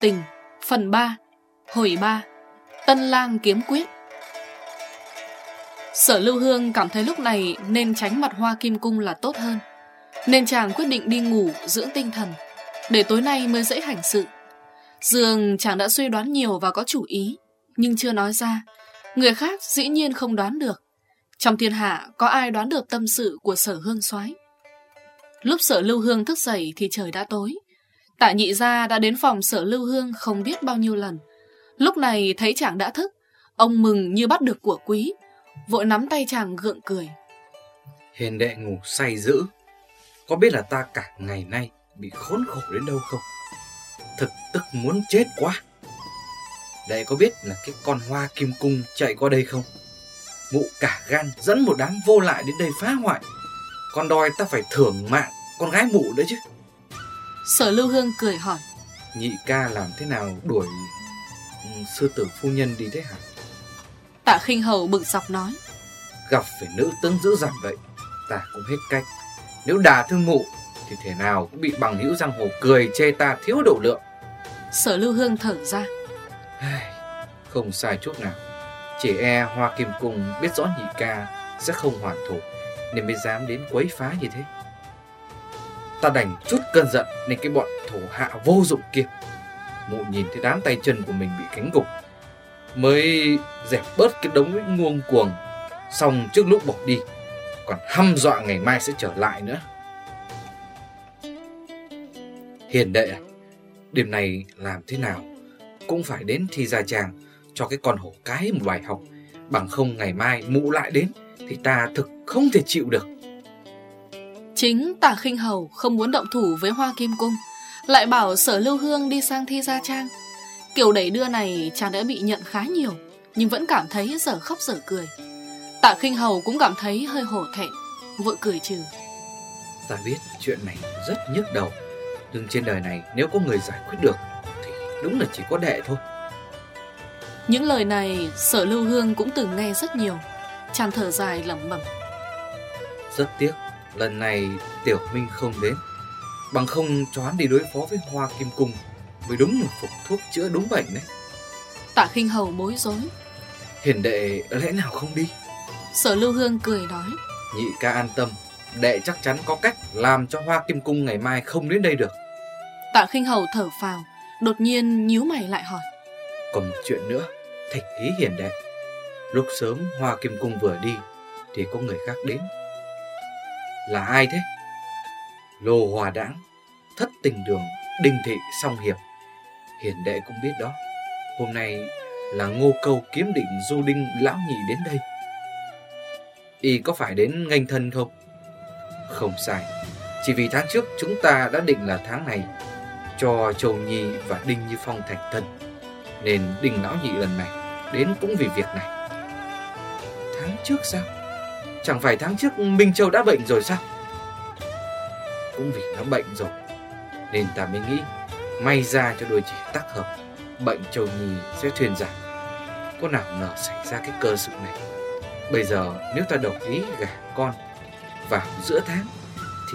Tình phần 3 Hồi 3 Tân lang kiếm quyết. Sở Lưu Hương cảm thấy lúc này nên tránh mặt Hoa Kim Cung là tốt hơn, nên chàng quyết định đi ngủ dưỡng tinh thần, để tối nay mới dễ hành sự. Dường chàng đã suy đoán nhiều và có chủ ý, nhưng chưa nói ra. Người khác dĩ nhiên không đoán được. Trong thiên hạ có ai đoán được tâm sự của Sở Hương soái. Lúc Sở Lưu Hương thức dậy thì trời đã tối. Tạ Nhị gia đã đến phòng Sở Lưu Hương không biết bao nhiêu lần. Lúc này thấy chàng đã thức, ông mừng như bắt được của quý, vội nắm tay chàng gượng cười. Hiền đệ ngủ say dữ, có biết là ta cả ngày nay bị khốn khổ đến đâu không? Thực tức muốn chết quá. Đệ có biết là cái con Hoa Kim Cung chạy qua đây không? Mụ cả gan dẫn một đám vô lại đến đây phá hoại, còn đòi ta phải thưởng mạng con gái mụ đấy chứ. Sở Lưu Hương cười hỏi. Nhị ca làm thế nào đuổi sư tử phu nhân đi thế hả? Tạ Khinh Hầu bực dọc nói. Gặp phải nữ tướng dữ dằn vậy, ta cũng hết cách. Nếu đả thương mụ thì thể nào cũng bị bằng hữu giang hồ cười chê ta thiếu độ lượng. Sở Lưu Hương thở ra. Không sai chút nào. Chỉ e Hoa Kim Cung biết rõ nhị ca sẽ không hoàn thủ, nên mới dám đến quấy phá như thế. Ta đành chút cơn giận nên cái bọn thổ hạ vô dụng kia. Mụ nhìn thấy đám tay chân của mình bị cánh gục, mới dẹp bớt cái đống nguông cuồng, xong trước lúc bỏ đi còn hăm dọa ngày mai sẽ trở lại nữa. Hiền đệ à, đêm này làm thế nào cũng phải đến Thi Gia Trang cho cái con hổ cái một bài học, bằng không ngày mai mụ lại đến thì ta thực không thể chịu được. Chính Tạ Khinh Hầu không muốn động thủ với Hoa Kim Cung, lại bảo Sở Lưu Hương đi sang Thi Gia Trang. Kiểu đẩy đưa này chàng đã bị nhận khá nhiều, nhưng vẫn cảm thấy dở khóc dở cười. Tạ Khinh Hầu cũng cảm thấy hơi hổ thẹn, vội cười trừ. Ta biết chuyện này rất nhức đầu, nhưng trên đời này nếu có người giải quyết được thì đúng là chỉ có đệ thôi. Những lời này Sở Lưu Hương cũng từng nghe rất nhiều. Chàng thở dài lẩm bẩm. Rất tiếc lần này Tiểu Minh không đến, bằng không cho hắn đi đối phó với Hoa Kim Cung mới đúng là phục thuốc chữa đúng bệnh đấy. Tạ Khinh Hầu bối rối. Hiền đệ lẽ nào không đi? Sở Lưu Hương cười nói. Nhị ca an tâm, đệ chắc chắn có cách làm cho Hoa Kim Cung ngày mai không đến đây được. Tạ Khinh Hầu thở phào, đột nhiên nhíu mày lại hỏi. Còn một chuyện nữa, thỉnh ý hiền đệ. Lúc sớm Hoa Kim Cung vừa đi thì có người khác đến. Là ai thế? Lô Hòa Đãng, Thất Tình Đường, Đinh Thị, Song Hiệp. Hiền đệ cũng biết đó, hôm nay là Ngô Câu Kiếm Định Du Đinh Lão Nhị đến đây. Y có phải đến nghênh thân không? Không sai, chỉ vì tháng trước chúng ta đã định là tháng này cho Châu Nhi và Đinh Như Phong thành thân, nên Đinh Lão Nhị lần này đến cũng vì việc này. Tháng trước sao? Chẳng phải tháng trước Minh Châu đã bệnh rồi sao? Cũng vì nó bệnh rồi nên ta mới nghĩ may ra cho đôi chỉ tác hợp, bệnh Châu Nhi sẽ thuyên giảm. Có nào ngờ xảy ra cái cơ sự này. Bây giờ nếu ta đồng ý gả con vào giữa tháng thì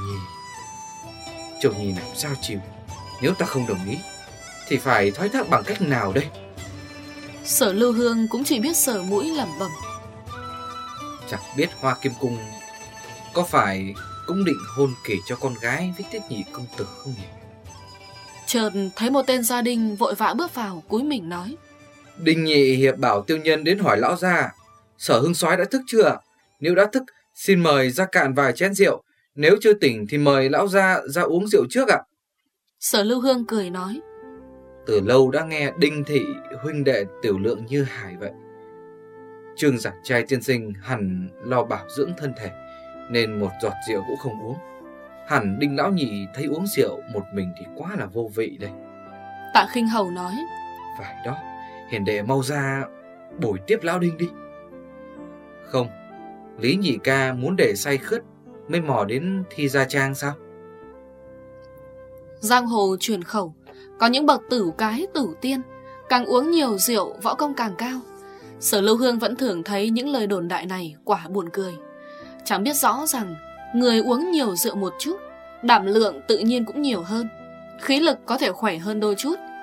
Châu Nhi làm sao chịu? Nếu ta không đồng ý thì phải thoái thác bằng cách nào đây? Sở Lưu Hương cũng chỉ biết sờ mũi lẩm bẩm. Chẳng biết Hoa Kim Cung có phải cũng định hôn kỳ cho con gái với Tiết Nhị công tử không nhỉ? Chợt thấy một tên gia đình vội vã bước vào, cúi mình nói. Đinh Nhị hiệp bảo tiêu nhân đến hỏi lão gia, Sở Hương soái đã thức chưa? Nếu đã thức, xin mời ra cạn vài chén rượu. Nếu chưa tỉnh thì mời lão gia ra uống rượu trước ạ. Sở Lưu Hương cười nói. Từ lâu đã nghe Đinh Thị huynh đệ tiểu lượng như hải vậy. Trương giảng trai tiên sinh hẳn lo bảo dưỡng thân thể, nên một giọt rượu cũng không uống. Hẳn Đinh Lão Nhị thấy uống rượu một mình thì quá là vô vị đây. Tạ Khinh Hầu nói. Phải đó, hiền đệ mau ra bồi tiếp Lão Đinh đi. Không, Lý nhị ca muốn để say khướt mới mò đến Thi Gia Trang sao? Giang hồ truyền khẩu, có những bậc tử cái tử tiên, càng uống nhiều rượu võ công càng cao. Sở Lưu Hương vẫn thường thấy những lời đồn đại này quả buồn cười. Chẳng biết rõ rằng người uống nhiều rượu một chút, đảm lượng tự nhiên cũng nhiều hơn, khí lực có thể khỏe hơn đôi chút,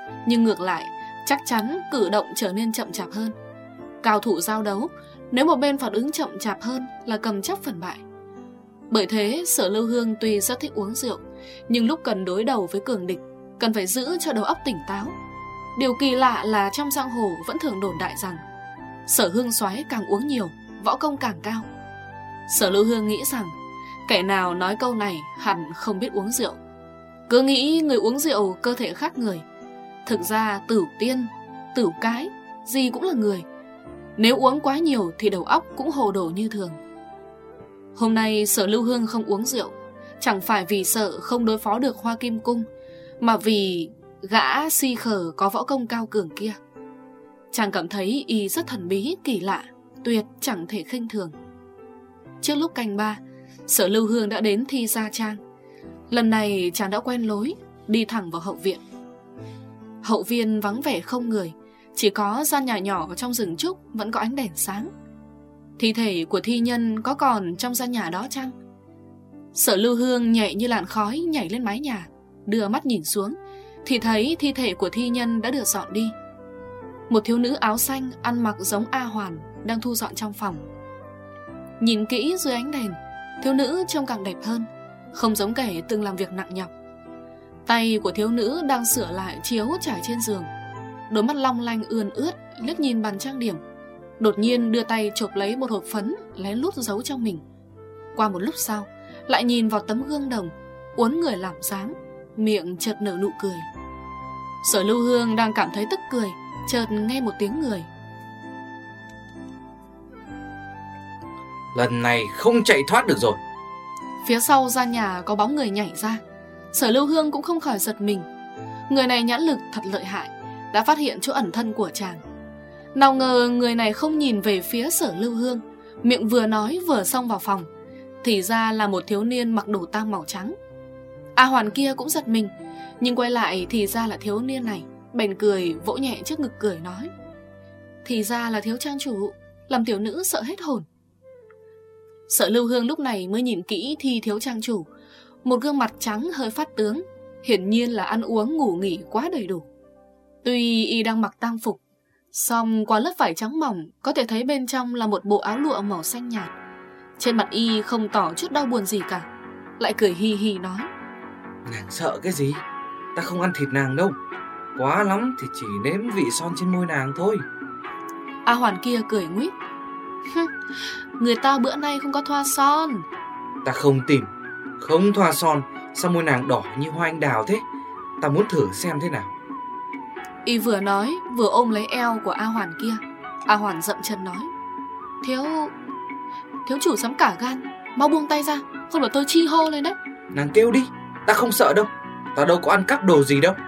nhưng ngược lại chắc chắn cử động trở nên chậm chạp hơn. Cao thủ giao đấu, nếu một bên phản ứng chậm chạp hơn là cầm chắc phần bại. Bởi thế Sở Lưu Hương tuy rất thích uống rượu, nhưng lúc cần đối đầu với cường địch, cần phải giữ cho đầu óc tỉnh táo. Điều kỳ lạ là trong giang hồ vẫn thường đồn đại rằng Sở Hương soái càng uống nhiều, võ công càng cao. Sở Lưu Hương nghĩ rằng kẻ nào nói câu này hẳn không biết uống rượu. Cứ nghĩ người uống rượu cơ thể khác người. Thực ra Tửu Tiên, Tửu Cái gì cũng là người. Nếu uống quá nhiều thì đầu óc cũng hồ đồ như thường. Hôm nay Sở Lưu Hương không uống rượu, chẳng phải vì sợ không đối phó được Hoa Kim Cung, mà vì gã si khờ có võ công cao cường kia. Chàng cảm thấy y rất thần bí, kỳ lạ, tuyệt chẳng thể khinh thường. Trước lúc canh 3, Sở Lưu Hương đã đến Thi Gia Trang. Lần này chàng đã quen lối, đi thẳng vào hậu viện. Hậu viện vắng vẻ không người, chỉ có gian nhà nhỏ trong rừng trúc vẫn có ánh đèn sáng. Thi thể của thi nhân có còn trong gian nhà đó chăng? Sở Lưu Hương nhẹ như làn khói nhảy lên mái nhà, đưa mắt nhìn xuống thì thấy thi thể của thi nhân đã được dọn đi. Một thiếu nữ áo xanh ăn mặc giống A Hoàn đang thu dọn trong phòng. Nhìn kỹ dưới ánh đèn, thiếu nữ trông càng đẹp hơn, không giống kẻ từng làm việc nặng nhọc. Tay của thiếu nữ đang sửa lại chiếu trải trên giường. Đôi mắt long lanh ươn ướt liếc nhìn bàn trang điểm, đột nhiên đưa tay chộp lấy một hộp phấn lén lút giấu trong mình. Qua một lúc sau lại nhìn vào tấm gương đồng, uốn người làm dáng, miệng chợt nở nụ cười. Sở Lưu Hương đang cảm thấy tức cười, chợt nghe một tiếng người. Lần này không chạy thoát được rồi. Phía sau gian nhà có bóng người nhảy ra. Sở Lưu Hương cũng không khỏi giật mình. Người này nhãn lực thật lợi hại, đã phát hiện chỗ ẩn thân của chàng. Nào ngờ người này không nhìn về phía Sở Lưu Hương, miệng vừa nói vừa xông vào phòng. Thì ra là một thiếu niên mặc đồ tang màu trắng. A Hoàn kia cũng giật mình, nhưng quay lại thì ra là thiếu niên này, bèn cười vỗ nhẹ trước ngực cười nói: thì ra là thiếu trang chủ, làm tiểu nữ sợ hết hồn. Sở Lưu Hương lúc này mới nhìn kỹ thi thiếu trang chủ. Một gương mặt trắng hơi phát tướng, hiển nhiên là ăn uống ngủ nghỉ quá đầy đủ. Tuy y đang mặc tang phục, song qua lớp vải trắng mỏng có thể thấy bên trong là một bộ áo lụa màu xanh nhạt. Trên mặt y không tỏ chút đau buồn gì cả, lại cười hi hi nói: nàng sợ cái gì? Ta không ăn thịt nàng đâu, quá lắm thì chỉ nếm vị son trên môi nàng thôi. A Hoàn kia cười nguýt: người ta bữa nay không có thoa son. Ta không tìm, không thoa son, sao môi nàng đỏ như hoa anh đào thế? Ta muốn thử xem thế nào. Y vừa nói vừa ôm lấy eo của A Hoàn kia. A Hoàn dậm chân nói: Thiếu chủ dám cả gan, mau buông tay ra, không là tôi chi hô lên đấy. Nàng kêu đi, ta không sợ đâu, ta đâu có ăn cắp đồ gì đâu.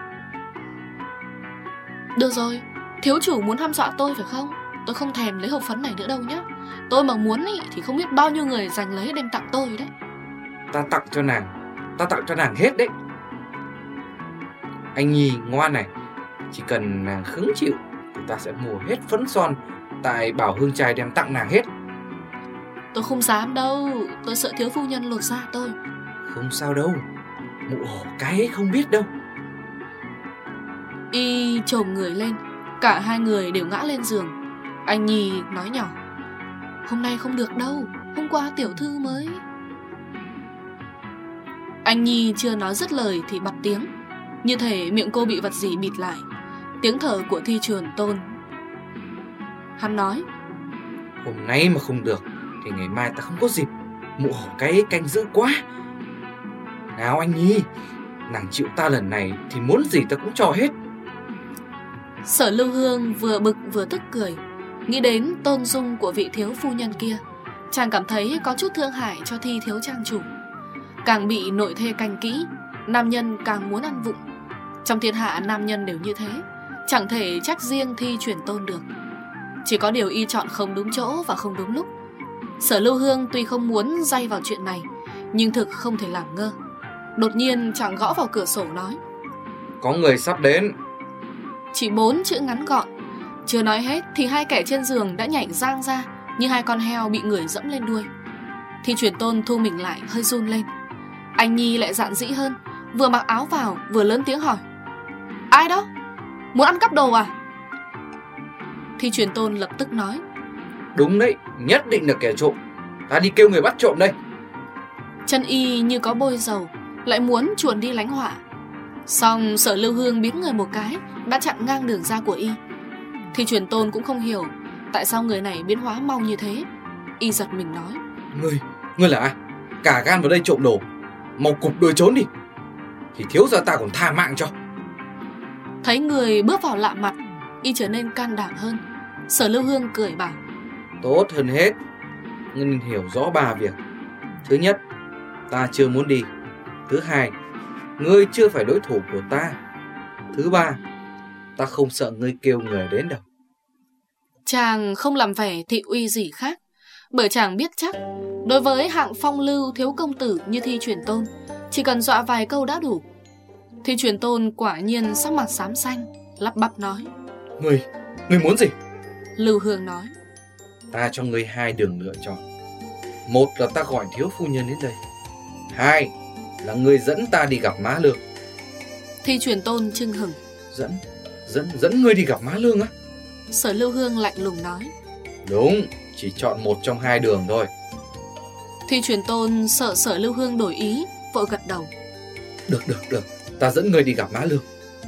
Được rồi, thiếu chủ muốn hăm dọa tôi phải không? Tôi không thèm lấy hộp phấn này nữa đâu nhá. Tôi mà muốn ý, thì không biết bao nhiêu người giành lấy đem tặng tôi đấy. Ta tặng cho nàng hết đấy. Anh Nhi ngoan này, chỉ cần nàng khứng chịu thì ta sẽ mua hết phấn son tại Bảo Hương Trai đem tặng nàng hết. Tôi không dám đâu, tôi sợ thiếu phu nhân lột da tôi. Không sao đâu, mụ hổ cái ấy không biết đâu. Y chồm người lên, cả hai người đều ngã lên giường. Anh Nhi nói nhỏ: hôm nay không được đâu, hôm qua tiểu thư mới. Anh Nhi chưa nói dứt lời thì bật tiếng, như thể miệng cô bị vật gì bịt lại. Tiếng thở của Thi Truyền Tôn. Hắn nói: hôm nay mà không được thì ngày mai ta không có dịp. Mụ hổ cái ấy canh dữ quá. Nào anh Nhi, nàng chịu ta lần này thì muốn gì ta cũng cho hết. Sở Lưu Hương vừa bực vừa tức cười, nghĩ đến tôn dung của vị thiếu phu nhân kia. Chàng cảm thấy có chút thương hại cho Thi thiếu trang chủ. Càng bị nội thê canh kỹ, nam nhân càng muốn ăn vụng. Trong thiên hạ nam nhân đều như thế, chẳng thể trách riêng Thi Truyền Tôn được. Chỉ có điều y chọn không đúng chỗ và không đúng lúc. Sở Lưu Hương tuy không muốn day vào chuyện này, nhưng thực không thể làm ngơ. Đột nhiên chàng gõ vào cửa sổ nói: có người sắp đến. Chỉ 4 chữ ngắn gọn. Chưa nói hết thì hai kẻ trên giường đã nhảy giang ra như hai con heo bị người dẫm lên đuôi. Thi Truyền Tôn thu mình lại hơi run lên. Anh Nhi lại dạn dĩ hơn, vừa mặc áo vào vừa lớn tiếng hỏi: ai đó? Muốn ăn cắp đồ à? Thi Truyền Tôn lập tức nói. Đúng đấy, nhất định là kẻ trộm. Ta đi kêu người bắt trộm đây. Chân Y như có bôi dầu, lại muốn chuồn đi lánh họa. Xong Sở Lưu Hương biến người một cái, đã chặn ngang đường ra của Y. Thi Truyền Tôn cũng không hiểu tại sao người này biến hóa mau như thế. Y giật mình nói. Ngươi là ai? Cả gan vào đây trộm đồ, mau cụp đuôi trốn đi, thì thiếu gia ta còn tha mạng cho. Thấy người bước vào lạ mặt, Y trở nên can đảm hơn. Sở Lưu Hương cười bảo. Tốt hơn hết, ngươi nên hiểu rõ 3 việc. Thứ nhất, ta chưa muốn đi. Thứ hai, ngươi chưa phải đối thủ của ta. Thứ ba, ta không sợ ngươi kêu người đến đâu. Chàng không làm vẻ thị uy gì khác, bởi chàng biết chắc đối với hạng phong lưu thiếu công tử như Thi Truyền Tôn, chỉ cần dọa vài câu đã đủ. Thi Truyền Tôn quả nhiên sắc mặt xám xanh, lắp bắp nói. Ngươi muốn gì? Lưu Hương nói. Ta cho ngươi 2 đường lựa chọn. Một là ta gọi thiếu phu nhân đến đây. 2 là ngươi dẫn ta đi gặp Má Lương. Thi Truyền Tôn chưng hửng. Dẫn ngươi đi gặp Má Lương á? Sở Lưu Hương lạnh lùng nói. Đúng, chỉ chọn một trong 2 đường thôi. Thi Truyền Tôn sợ Sở Lưu Hương đổi ý, vội gật đầu. Được, ta dẫn ngươi đi gặp Má Lương.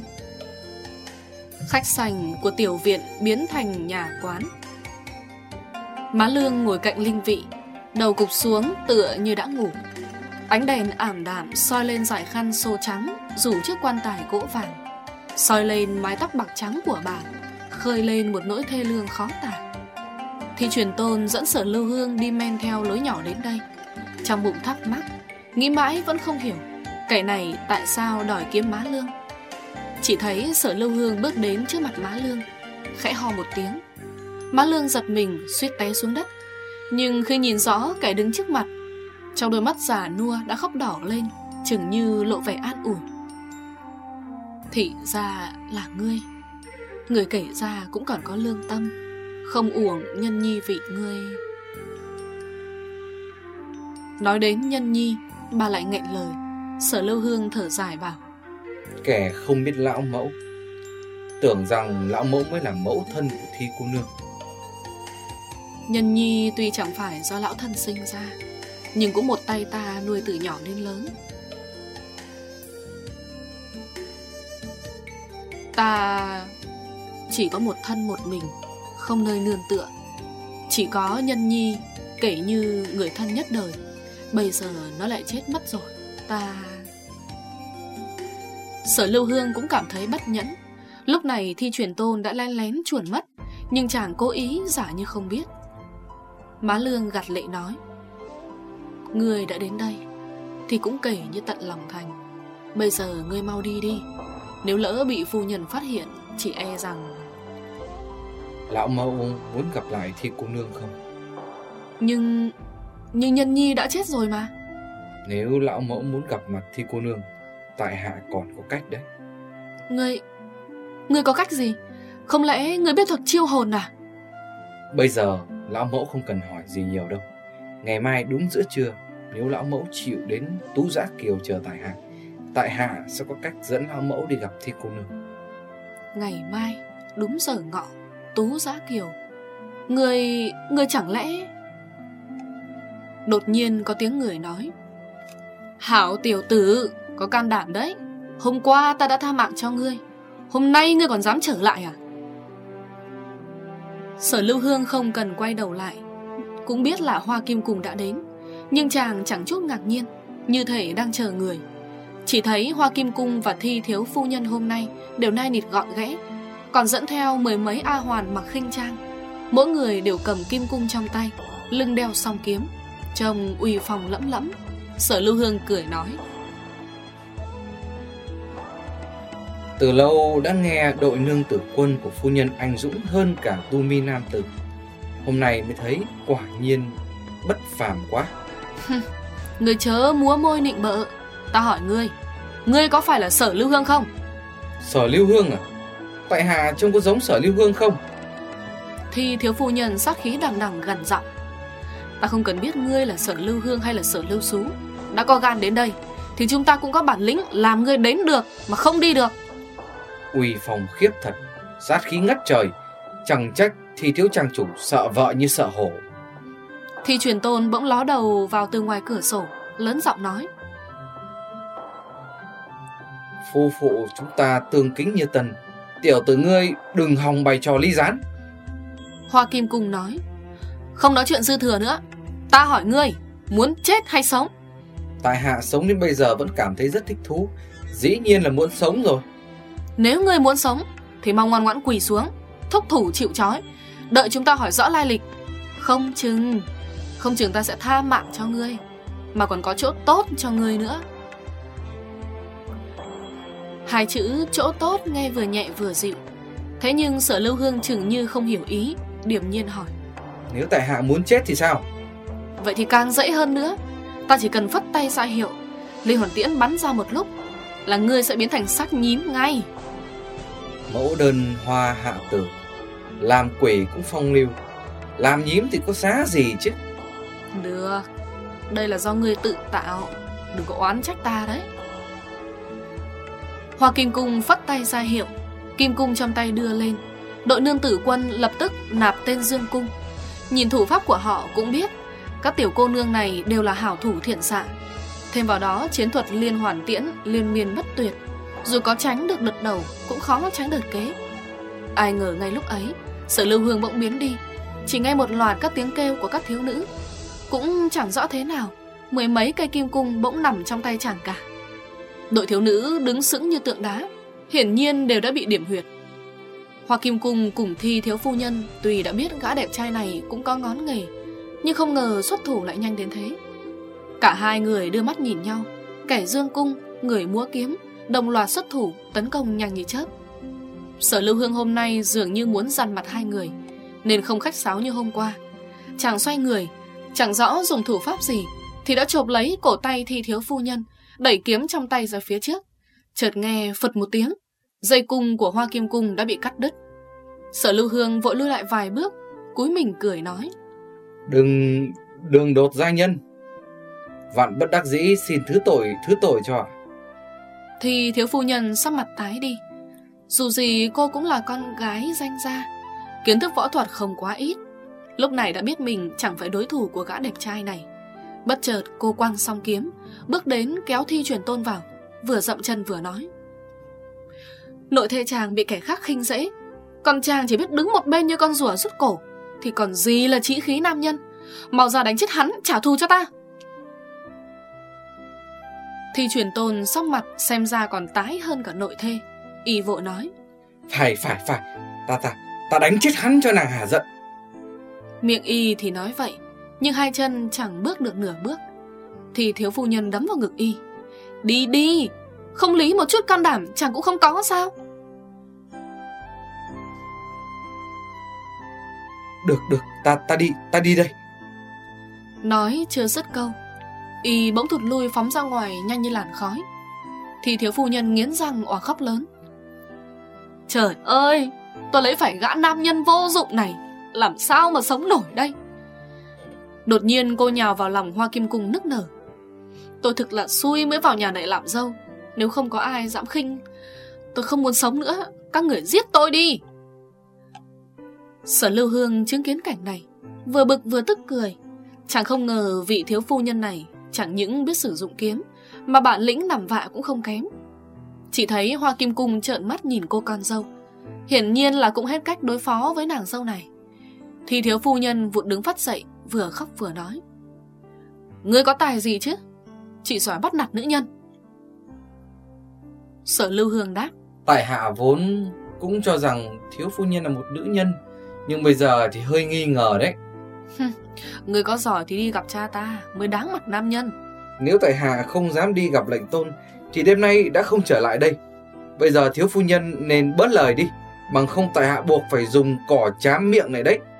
Khách sành của tiểu viện biến thành nhà quán. Má Lương ngồi cạnh linh vị, đầu cụp xuống tựa như đã ngủ. Ánh đèn ảm đạm soi lên dải khăn xô trắng rủ chiếc quan tài gỗ vàng, soi lên mái tóc bạc trắng của bà, khơi lên một nỗi thê lương khó tả. Thi Truyền Tôn dẫn Sở Lưu Hương đi men theo lối nhỏ đến đây. Trong bụng thắc mắc, nghĩ mãi vẫn không hiểu kẻ này tại sao đòi kiếm Má Lương. Chỉ thấy Sở Lưu Hương bước đến trước mặt Má Lương, khẽ ho một tiếng. Má Lương giật mình suýt té xuống đất. Nhưng khi nhìn rõ kẻ đứng trước mặt, trong đôi mắt già nua đã khóc đỏ lên, chừng như lộ vẻ an ủi. Thì ra là ngươi. Người kể ra cũng còn có lương tâm, không uổng nhân nhi vị ngươi. Nói đến nhân nhi, bà lại nghẹn lời. Sở Lưu Hương thở dài bảo. Kẻ không biết lão mẫu, tưởng rằng lão mẫu mới là mẫu thân của Thi cô nương. Nhân nhi tuy chẳng phải do lão thân sinh ra, nhưng cũng một tay ta nuôi từ nhỏ đến lớn. Ta chỉ có một thân một mình, không nơi nương tựa. Chỉ có nhân nhi kể như người thân nhất đời. Bây giờ nó lại chết mất rồi. Sở Lưu Hương cũng cảm thấy bất nhẫn. Lúc này Thi Truyền Tôn đã lén lén chuồn mất, nhưng chàng cố ý giả như không biết. Má Lương gạt lệ nói. Ngươi đã đến đây thì cũng kể như tận lòng thành. Bây giờ ngươi mau đi đi, nếu lỡ bị phu nhân phát hiện, chỉ e rằng... Lão mẫu muốn gặp lại Thi cô nương không? Nhưng nhân nhi đã chết rồi mà. Nếu lão mẫu muốn gặp mặt Thi cô nương, tại hạ còn có cách đấy. Ngươi có cách gì? Không lẽ ngươi biết thuật chiêu hồn à? Bây giờ lão mẫu không cần hỏi gì nhiều đâu. Ngày mai đúng giữa trưa, nếu lão mẫu chịu đến Tú Giã Kiều chờ tại hạ sẽ có cách dẫn lão mẫu đi gặp Thi cô nương. Ngày mai đúng giờ ngọ, Tú Giã Kiều. Ngươi chẳng lẽ... Đột nhiên có tiếng người nói. Hảo tiểu tử, có can đảm đấy. Hôm qua ta đã tha mạng cho ngươi, hôm nay ngươi còn dám trở lại à? Sở Lưu Hương không cần quay đầu lại, cũng biết là Hoa Kim Cùng đã đến, nhưng chàng chẳng chút ngạc nhiên, như thể đang chờ người. Chỉ thấy Hoa Kim Cung và Thi thiếu phu nhân hôm nay đều nai nịt gọn ghẽ, còn dẫn theo 10 mấy A hoàn mặc khinh trang. Mỗi người đều cầm kim cung trong tay, lưng đeo song kiếm, trông uy phong lẫm lẫm. Sở Lưu Hương cười nói. Từ lâu đã nghe đội nương tử quân của phu nhân anh dũng hơn cả tu mi nam tử. Hôm nay mới thấy quả nhiên bất phàm quá. Người chớ múa môi nịnh bợ. Ta hỏi ngươi có phải là Sở Lưu Hương không? Sở Lưu Hương à? Tại hạ trông có giống Sở Lưu Hương không? Thì thiếu phu nhân sát khí đằng đằng gằn giọng. Ta không cần biết ngươi là Sở Lưu Hương hay là Sở Lưu Xú. Đã có gan đến đây thì chúng ta cũng có bản lĩnh làm ngươi đến được mà không đi được. Uy phong khiếp thật, sát khí ngất trời. Chẳng trách Thi thiếu trang chủ sợ vợ như sợ hổ. Thi Truyền Tôn bỗng ló đầu vào từ ngoài cửa sổ, lớn giọng nói: Phu phụ chúng ta tương kính như tần, tiểu tử ngươi đừng hòng bày trò ly gián. Hoa Kim Cung nói: Không nói chuyện dư thừa nữa, ta hỏi ngươi, muốn chết hay sống? Tại hạ sống đến bây giờ vẫn cảm thấy rất thích thú, dĩ nhiên là muốn sống rồi. Nếu ngươi muốn sống thì mau ngoan ngoãn quỳ xuống, thúc thủ chịu trói, đợi chúng ta hỏi rõ lai lịch. Không chừng ta sẽ tha mạng cho ngươi, mà còn có chỗ tốt cho ngươi nữa. Hai chữ chỗ tốt nghe vừa nhẹ vừa dịu. Thế nhưng Sở Lưu Hương chừng như không hiểu ý, điềm nhiên hỏi: Nếu tại hạ muốn chết thì sao? Vậy thì càng dễ hơn nữa. Ta chỉ cần phất tay ra hiệu, Ly Hồn Tiễn bắn ra một lúc là ngươi sẽ biến thành xác nhím ngay. Mẫu đơn hoa hạ tử, làm quỷ cũng phong lưu, làm nhím thì có giá gì chứ. Được, đây là do ngươi tự tạo, đừng có oán trách ta đấy. Hoa Kim Cung phất tay ra hiệu, kim cung trong tay đưa lên. Đội nương tử quân lập tức nạp tên Dương Cung. Nhìn thủ pháp của họ cũng biết các tiểu cô nương này đều là hảo thủ thiện xạ. Thêm vào đó chiến thuật liên hoàn tiễn liên miên bất tuyệt, dù có tránh được đợt đầu cũng khó tránh đợt kế. Ai ngờ ngay lúc ấy Sở Lưu Hương bỗng biến đi, chỉ nghe một loạt các tiếng kêu của các thiếu nữ. Cũng chẳng rõ thế nào, mười mấy cây kim cung bỗng nằm trong tay chàng cả. Đội thiếu nữ đứng sững như tượng đá, hiển nhiên đều đã bị điểm huyệt. Hoa Kim Cung cùng Thi thiếu phu nhân tuy đã biết gã đẹp trai này cũng có ngón nghề, nhưng không ngờ xuất thủ lại nhanh đến thế. Cả hai người đưa mắt nhìn nhau, kẻ dương cung, người múa kiếm, đồng loạt xuất thủ tấn công nhanh như chớp. Sở Lưu Hương hôm nay dường như muốn dằn mặt hai người, nên không khách sáo như hôm qua. Chàng xoay người, chẳng rõ dùng thủ pháp gì, thì đã chộp lấy cổ tay Thi thiếu phu nhân, đẩy kiếm trong tay ra phía trước. Chợt nghe phật một tiếng, dây cung của Hoa Kim Cung đã bị cắt đứt. Sở Lưu Hương vội lui lại vài bước, cúi mình cười nói: Đừng đột gia nhân, vạn bất đắc dĩ xin thứ tội cho. Thì thiếu phu nhân sắc mặt tái đi. Dù gì cô cũng là con gái danh gia, kiến thức võ thuật không quá ít, lúc này đã biết mình chẳng phải đối thủ của gã đẹp trai này. Bất chợt cô quăng song kiếm, bước đến kéo Thi Truyền Tôn vào, vừa dậm chân vừa nói: Nội thê chàng bị kẻ khác khinh dễ, còn chàng chỉ biết đứng một bên như con rùa rút cổ, thì còn gì là chí khí nam nhân. Mau ra đánh chết hắn, trả thù cho ta. Thi Truyền Tôn sắc mặt xem ra còn tái hơn cả nội thê, y vội nói: Phải, ta đánh chết hắn cho nàng hả giận. Miệng y thì nói vậy, nhưng hai chân chẳng bước được nửa bước. Thì thiếu phu nhân đấm vào ngực y: Đi, không lý một chút can đảm chàng cũng không có sao? Được, ta đi đây. Nói chưa dứt câu, y bỗng thụt lui phóng ra ngoài nhanh như làn khói. Thì thiếu phu nhân nghiến răng òa khóc lớn: Trời ơi, tôi lấy phải gã nam nhân vô dụng này, làm sao mà sống nổi đây? Đột nhiên cô nhào vào lòng Hoa Kim Cung nức nở: Tôi thực là xui mới vào nhà này làm dâu, nếu không có ai dám khinh, tôi không muốn sống nữa, các người giết tôi đi. Sở Lưu Hương chứng kiến cảnh này, vừa bực vừa tức cười. Chàng không ngờ vị thiếu phu nhân này chẳng những biết sử dụng kiếm, mà bản lĩnh nằm vạ cũng không kém. Chỉ thấy Hoa Kim Cung trợn mắt nhìn cô con dâu, hiển nhiên là cũng hết cách đối phó với nàng dâu này. Thì thiếu phu nhân vụt đứng phát dậy, vừa khóc vừa nói: Ngươi có tài gì chứ, chỉ giỏi bắt nạt nữ nhân. Sở Lưu Hương đáp: Tại hạ vốn cũng cho rằng thiếu phu nhân là một nữ nhân, nhưng bây giờ thì hơi nghi ngờ đấy. Ngươi có giỏi thì đi gặp cha ta mới đáng mặt nam nhân. Nếu tại hạ không dám đi gặp lệnh tôn thì đêm nay đã không trở lại đây. Bây giờ thiếu phu nhân nên bớt lời đi, bằng không tại hạ buộc phải dùng cỏ chám miệng này đấy.